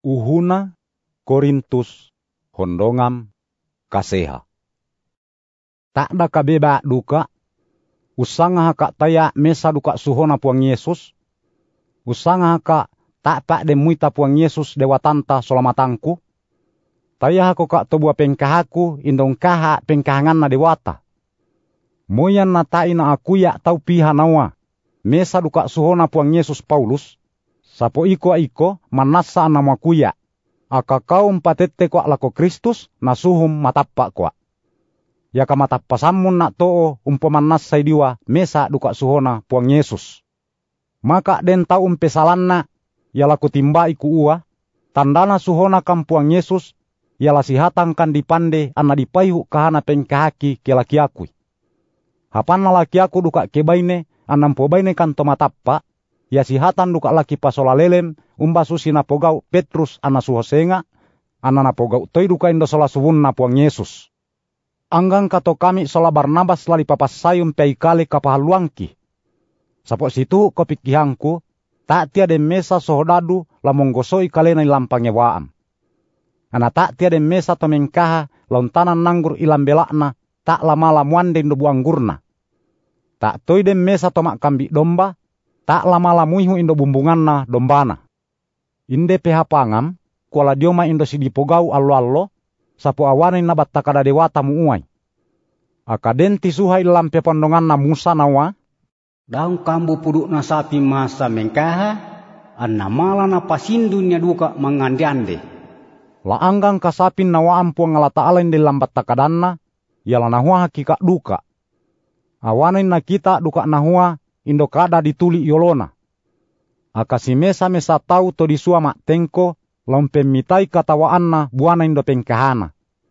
Uhuna Korintus hondongam kaseha. Tak da kabeba duka, usanga haka taya mesa duka suhona puang Yesus, usanga haka tak pak de muita puang Yesus dewatanta solamatangku, taya hako kak tobua pengkahaku indong kaha pengkahangan na dewata. Moyan na tai na akuya tau piha nawa, mesa duka suhona puang Yesus Paulus, sapo iko manasa anama kuya, aka kau empatete kwa lako Kristus na suhum matappa kwa. Yaka matappa sammun na too umpomanas saidiwa mesa duka suhona puang Yesus. Maka den tau umpesalanna, yala kutimba iku ua, tandana suhona kam puang Yesus, yala sihatang kan dipande ana dipaihu kahana pengkahaki ke lakiakui. Hapan na lakiaku duka kebaine anam pobaine kan tomatappa, ya sihatan duka laki pasola lelem umba susi na pogau Petrus ana suhosenga, ana na pogau toi duka indo sola suwun na puang Yesus. Anggang kato kami sola Barnabas lali papas sayum peikale kapahaluangki. Sapo situ kopikihangku, tak tiada mesa sohodadu lamong gosoi kalena ilampangnya waam. Ana tak tiada mesa tomengkaha lontanan nanggur ilam belakna tak lama lamuan den dobu anggurna. Tak toi den mesa tomak kambi domba, tak lama lamuihu indo bumbunganna dombana. Inde peha pangam, kuala dioma indo sidipogau allo-allo, sapo awane na battakada dewata muuai. Akaden tisuhai lampe pondonganna Musa nawa, daung kambu puduk na sapi masa mengkaha, anna mala na pasindunya duka mangandande. Laanggang kasapin nawa ampuang ala ta'ala inde lambat takadanna, yala nahua hakika duka. Awanin na kita duka nahua indo kada dituli yolona. Akasi mesa tau to disua mak tengko lompemitai katawaanna buana indo pengkahana.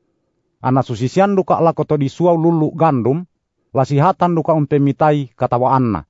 Ana susisian duka lako to disua lulu gandum, lasihatan duka umpemitai katawaanna.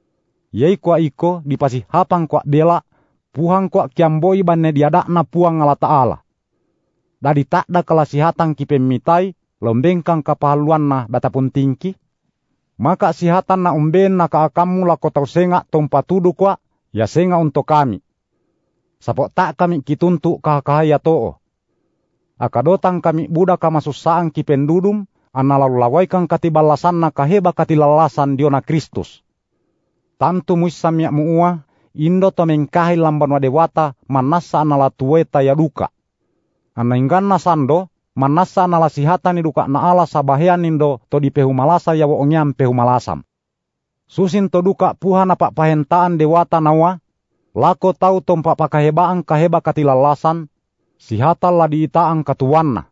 Yei kwa iko dipasi hapang kwa bela, puhang kwa kiamboi banne diadakna puang ala ta'ala. Dadi tak da kalasihatan kipemitai lombengkang kapahaluanna batapun tingki. Maka sihatan na umben na kaakamu lako tau senga tompa tudu kwa, ya senga untuk kami. Sapo tak kami kituntuk kahaya too. Akadotang kami buda kamasusaan kipendudum, ana lalu lawaikan katibalasan na kaheba katilalasan diona Kristus. Tantu muisam ya muua, indo to mengkahi lamban wadewata manasa ana latueta ya duka. Ana ingganna sando, manasa na lasihatan ni duka na ala sabahean indo to di pehumalasa ya woongyam pehumalasam. Susin to duka puha na pak pahentaan dewata nawa, lako tau tompa pakahebaan kaheba katilalasan, sihatan la diitaang katuanna.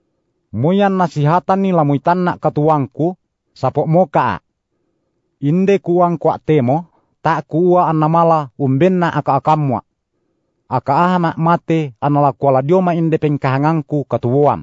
Muyan na sihatan ni lamuitan na katuangku, sapok moka. Inde kuang kwa temo, tak kuwa anamala umben na aka-akamwa. Aka ahama mate anala kuala dioma inde pengkahangangku katuwam.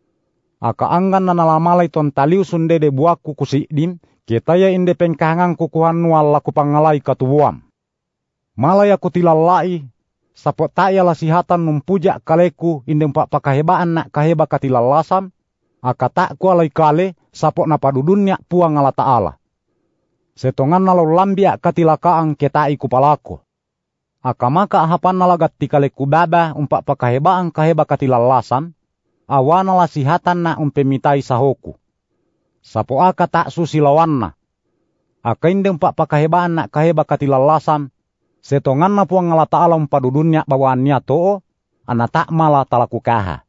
Aka anggan na nalamalay ton taliu sunde de buaku kusidim, ketaya inde pengkahangangku kuhanual laku pangalay katuwam. Malay aku tilalai, sapot taya lasihatan numpuja kaleku inde mpak pakahebaan na kaheba katilalasam, aka tak kualay kale sapot napadudunnya puang ala ta'ala. Setongan nalau lambia katilakaang ketai kupalako. Aka maka hapan nalagat tikaleku baba umpak pakahebaan kaheba katilalasan, awana lasihatan na umpemitai sahoku. Sapo aka tak susilawanna. Aka inde umpak pakahebaan na kaheba katilalasan, setongan na puang ala ta'ala umpadudunya bawaannya too, ana tak mala talaku kaha.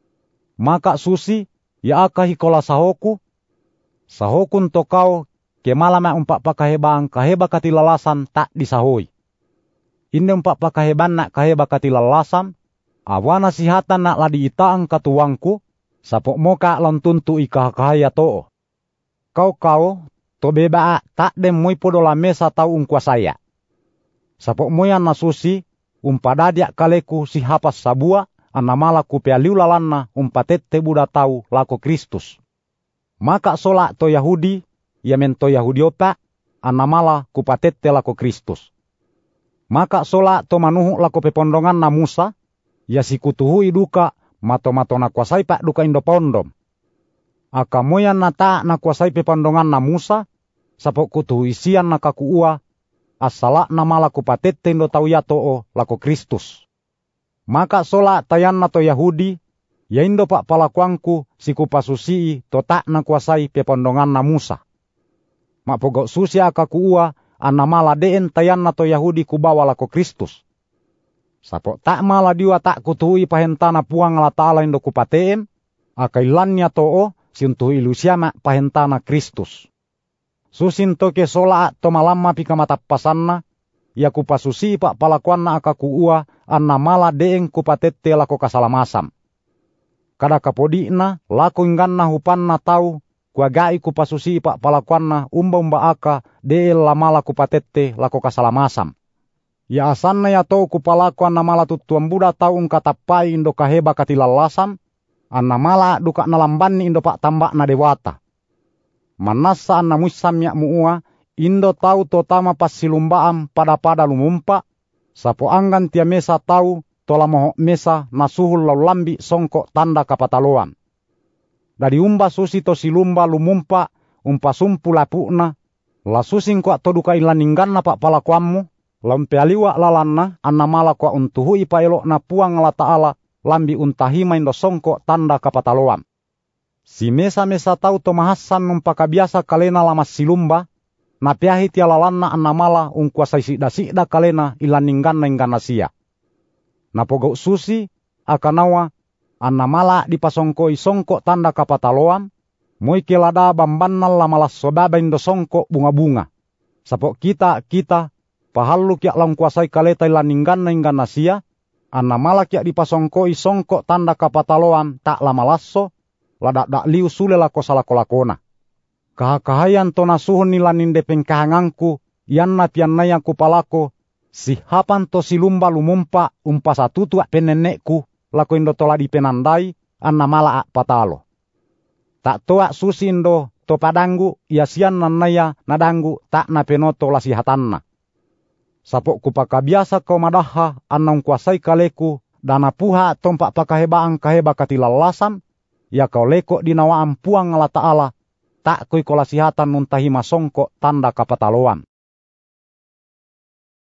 Maka susi, ya aka hikola sahoku, sahokun to kau, kemalama umpak pakahebaan kaheba katilalasan tak disahoi. Inde umpak pakaheban nak kaheba katilalasan, awana sihatan nak ladi itaang katuangku, sapok moka lontuntu ikahakahaya too. Kau, to beba tak dem mui podola mesa tau ungkuasaya. Sapok moyan nasusi, umpadadiak kaleku si hapas sabua, anamala kupealiu lalanna umpatete buda tau lako Kristus. Maka sola to Yahudi, yamen to Yahudi opa, anamala kupatete lako Kristus. Maka sola to manuhu lako pepondongan na Musa, ya sikutuhui duka mato-mato na kuasai pak duka indo pondom. Aka moyan na ta na kuasai pepondongan na Musa, sapok kutuhui sian na kakuua, asala na mala kupatete indo tau ya too lako Kristus. Maka sola tayanna to Yahudi, ya indo pak palakuangku siku pasusii to tak na kuasai pepondongan na Musa. Mak pogok susi aka kuua anna mala deen tayanna to Yahudi kubawa lako Kristus. Sapo tak mala diwa tak kutuhui pahentana puang la ta'ala indo kupateen, akailannya to'o sintuhi lusiama pahentana Kristus. Susin toke sola to malamma pika matappasanna, ya kupasusi pak palakuanna aka kuua anna mala deeng kupatette lako kasalamasam. Kada kapodina lako ingganna hupanna tau kuagai kupasusi pak palakuanna umba aka deel la mala kupatette lako kasalamasam. Ya asanna ya tau kupalakuan na mala tutuan buda tau ungkatapai indo kaheba katilalasam, anna mala duka nalambanni indo pak tambak na dewata. Manasa anna muisam yak muua, indo tau totama pas silumbaam pada lumumpa, sapo anggan tia mesa tau tola moho mesa nasuhul lau lambi songkok tanda kapataloan. Dari umba susi to silumba lumumpa umpa sumpu lapukna, la susing kwa to duka ilaningganna pak palakuammu, lampe aliwa lalanna anna mala kwa untuhui pa elok na puang la ta'ala lambi untahima indo songkok tanda kapataloan. Si mesa-mesa tau to mahasan numpaka biasa kalena lama silumba, na piahi tia lalanna anna mala ungkuasai sida-sida kalena ilaningganna inggana sia. Na pogok susi, akanawa, anna mala dipasongkoi songkok tanda kapataloan, moike lada bambannal lamalas sobaba indo songkok bunga-bunga. Sapok kita, pahaluk yak langkuasai kaleta ilaningganna inggana sia, anna mala yak dipasongkoi songkok tanda kapataloan tak lamalasso, ladak liu sule lako salako-lakona. Kahayan to nasuhun nilaninde pengkahangangku, yanna pianna yang kupalako, si hapan to silumba lumumpa umpa satutu penenekku, lako indo tola di penandai, anna mala patalo. Tak toa susi indo to padanggu, ya sian nannaya nadanggu tak na penoto lasihatanna. Sapok kupaka biasa kau madaha anna kuasai kaleku, dana puha tompak pakahebaan kaheba katilalasan, ya kau leko dinawaan puang la ta'ala, tak koi kolasihatan nuntahima songkok tanda kapataloan.